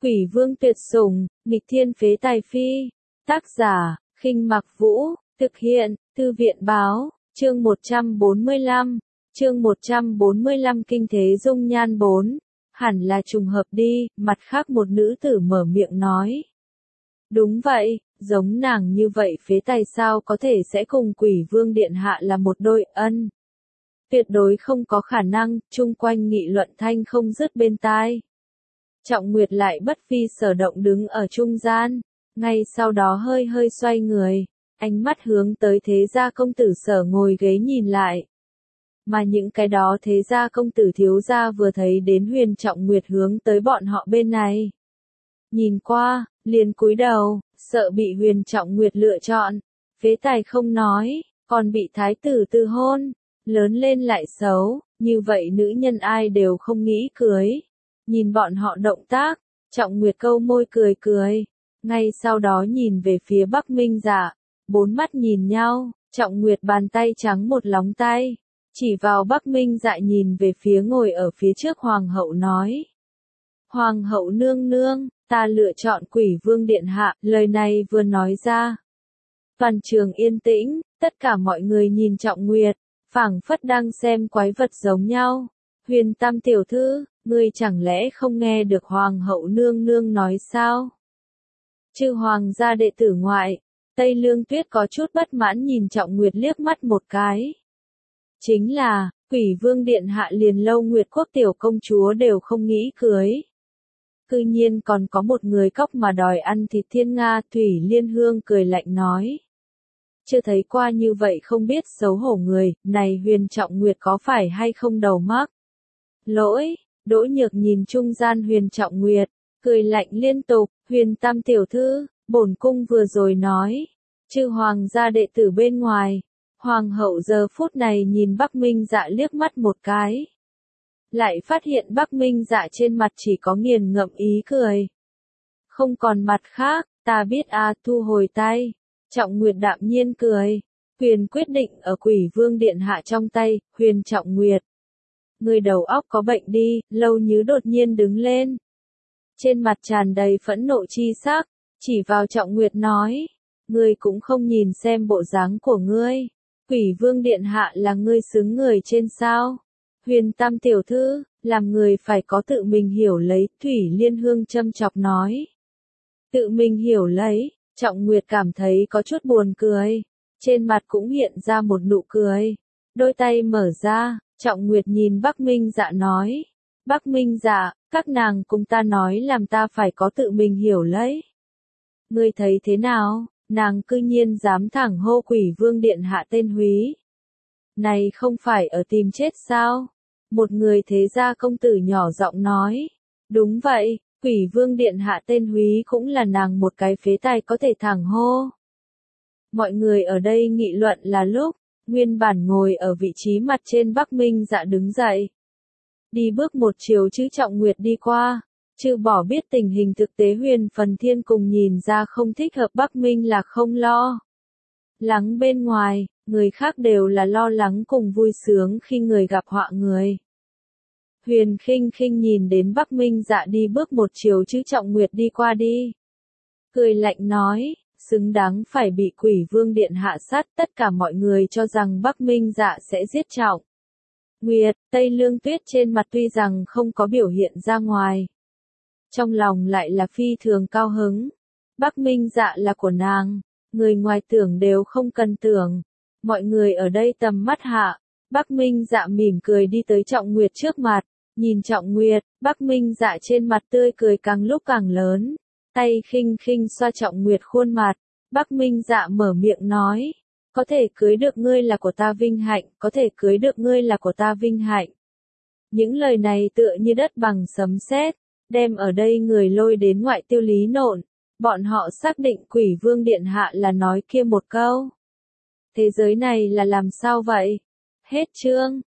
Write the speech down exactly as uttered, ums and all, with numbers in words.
Quỷ vương tuyệt sủng, nghịch thiên phế tài phi. Tác giả, Khinh Mặc Vũ, thực hiện, Thư viện báo, chương một trăm bốn mươi lăm, chương một trăm bốn mươi lăm kinh thế dung nhan bốn. Hẳn là trùng hợp đi, mặt khác một nữ tử mở miệng nói. Đúng vậy, giống nàng như vậy phế tài sao có thể sẽ cùng quỷ vương điện hạ là một đôi ân. Tuyệt đối không có khả năng, chung quanh nghị luận thanh không dứt bên tai. Trọng Nguyệt lại bất phi sở động đứng ở trung gian, ngay sau đó hơi hơi xoay người, ánh mắt hướng tới thế gia công tử sở ngồi ghế nhìn lại. Mà những cái đó thế gia công tử thiếu gia vừa thấy đến Huyền Trọng Nguyệt hướng tới bọn họ bên này. Nhìn qua, liền cúi đầu, sợ bị Huyền Trọng Nguyệt lựa chọn, phế tài không nói, còn bị thái tử từ hôn, lớn lên lại xấu, như vậy nữ nhân ai đều không nghĩ cưới. Nhìn bọn họ động tác, Trọng Nguyệt câu môi cười cười, ngay sau đó nhìn về phía Bắc Minh Dạ, bốn mắt nhìn nhau, Trọng Nguyệt bàn tay trắng một lóng tay, chỉ vào Bắc Minh Dạ nhìn về phía ngồi ở phía trước Hoàng hậu nói. Hoàng hậu nương nương, ta lựa chọn quỷ vương điện hạ, lời này vừa nói ra. Toàn trường yên tĩnh, tất cả mọi người nhìn Trọng Nguyệt, phảng phất đang xem quái vật giống nhau. Huyền Tam tiểu thư, ngươi chẳng lẽ không nghe được Hoàng hậu nương nương nói sao? Chư Hoàng gia đệ tử ngoại, Tây Lương Tuyết có chút bất mãn nhìn Trọng Nguyệt liếc mắt một cái. Chính là, quỷ vương điện hạ liền Lâu Nguyệt quốc tiểu công chúa đều không nghĩ cưới. Cư nhiên còn có một người cóc mà đòi ăn thịt thiên nga. Thủy Liên Hương cười lạnh nói. Chưa thấy qua như vậy không biết xấu hổ người, này Huyền Trọng Nguyệt có phải hay không đầu mắc? Lỗi, Đỗ Nhược nhìn trung gian Huyền Trọng Nguyệt, cười lạnh liên tục, Huyền Tam tiểu thư, bổn cung vừa rồi nói, chư Hoàng gia đệ tử bên ngoài. Hoàng hậu giờ phút này nhìn Bắc Minh Dạ liếc mắt một cái. Lại phát hiện Bắc Minh Dạ trên mặt chỉ có nghiền ngẫm ý cười. Không còn mặt khác, ta biết a thu hồi tay. Trọng Nguyệt đạm nhiên cười. Huyền quyết định ở quỷ vương điện hạ trong tay, Huyền Trọng Nguyệt. Người đầu óc có bệnh đi, Lâu Nhứ đột nhiên đứng lên. Trên mặt tràn đầy phẫn nộ chi sắc, chỉ vào Trọng Nguyệt nói. Ngươi cũng không nhìn xem bộ dáng của ngươi. Quỷ vương điện hạ là ngươi xứng người trên sao? Huyền Tam tiểu thư, làm người phải có tự mình hiểu lấy, Thủy Liên Hương châm chọc nói. Tự mình hiểu lấy, Trọng Nguyệt cảm thấy có chút buồn cười, trên mặt cũng hiện ra một nụ cười. Đôi tay mở ra, Trọng Nguyệt nhìn Bắc Minh Dạ nói. Bắc Minh Dạ, các nàng cùng ta nói làm ta phải có tự mình hiểu lấy. Ngươi thấy thế nào? Nàng cư nhiên dám thẳng hô quỷ vương điện hạ tên húy. Này không phải ở tìm chết sao? Một người thế gia công tử nhỏ giọng nói. Đúng vậy, quỷ vương điện hạ tên húy cũng là nàng một cái phế tài có thể thẳng hô. Mọi người ở đây nghị luận là lúc, nguyên bản ngồi ở vị trí mặt trên Bắc Minh Dạ đứng dậy. Đi bước một chiều chữ Trọng Nguyệt đi qua. Trừ bỏ biết tình hình thực tế Huyền Phần Thiên cùng nhìn ra không thích hợp Bắc Minh là không lo. Lắng bên ngoài, người khác đều là lo lắng cùng vui sướng khi người gặp họa người. Huyền Khinh Khinh nhìn đến Bắc Minh Dạ đi bước một chiều chữ Trọng Nguyệt đi qua đi. Cười lạnh nói, xứng đáng phải bị quỷ vương điện hạ sát, tất cả mọi người cho rằng Bắc Minh Dạ sẽ giết Trọng Nguyệt. Tây Lương Tuyết trên mặt tuy rằng không có biểu hiện ra ngoài. Trong lòng lại là phi thường cao hứng. Bắc Minh Dạ là của nàng, người ngoài tưởng đều không cần tưởng. Mọi người ở đây tầm mắt hạ, Bắc Minh Dạ mỉm cười đi tới Trọng Nguyệt trước mặt, nhìn Trọng Nguyệt, Bắc Minh Dạ trên mặt tươi cười càng lúc càng lớn, tay khinh khinh xoa Trọng Nguyệt khuôn mặt, Bắc Minh Dạ mở miệng nói, có thể cưới được ngươi là của ta vinh hạnh, có thể cưới được ngươi là của ta vinh hạnh. Những lời này tựa như đất bằng sấm sét. Đem ở đây người lôi đến ngoại tiêu lý nộn, bọn họ xác định quỷ vương điện hạ là nói kia một câu. Thế giới này là làm sao vậy? Hết chương.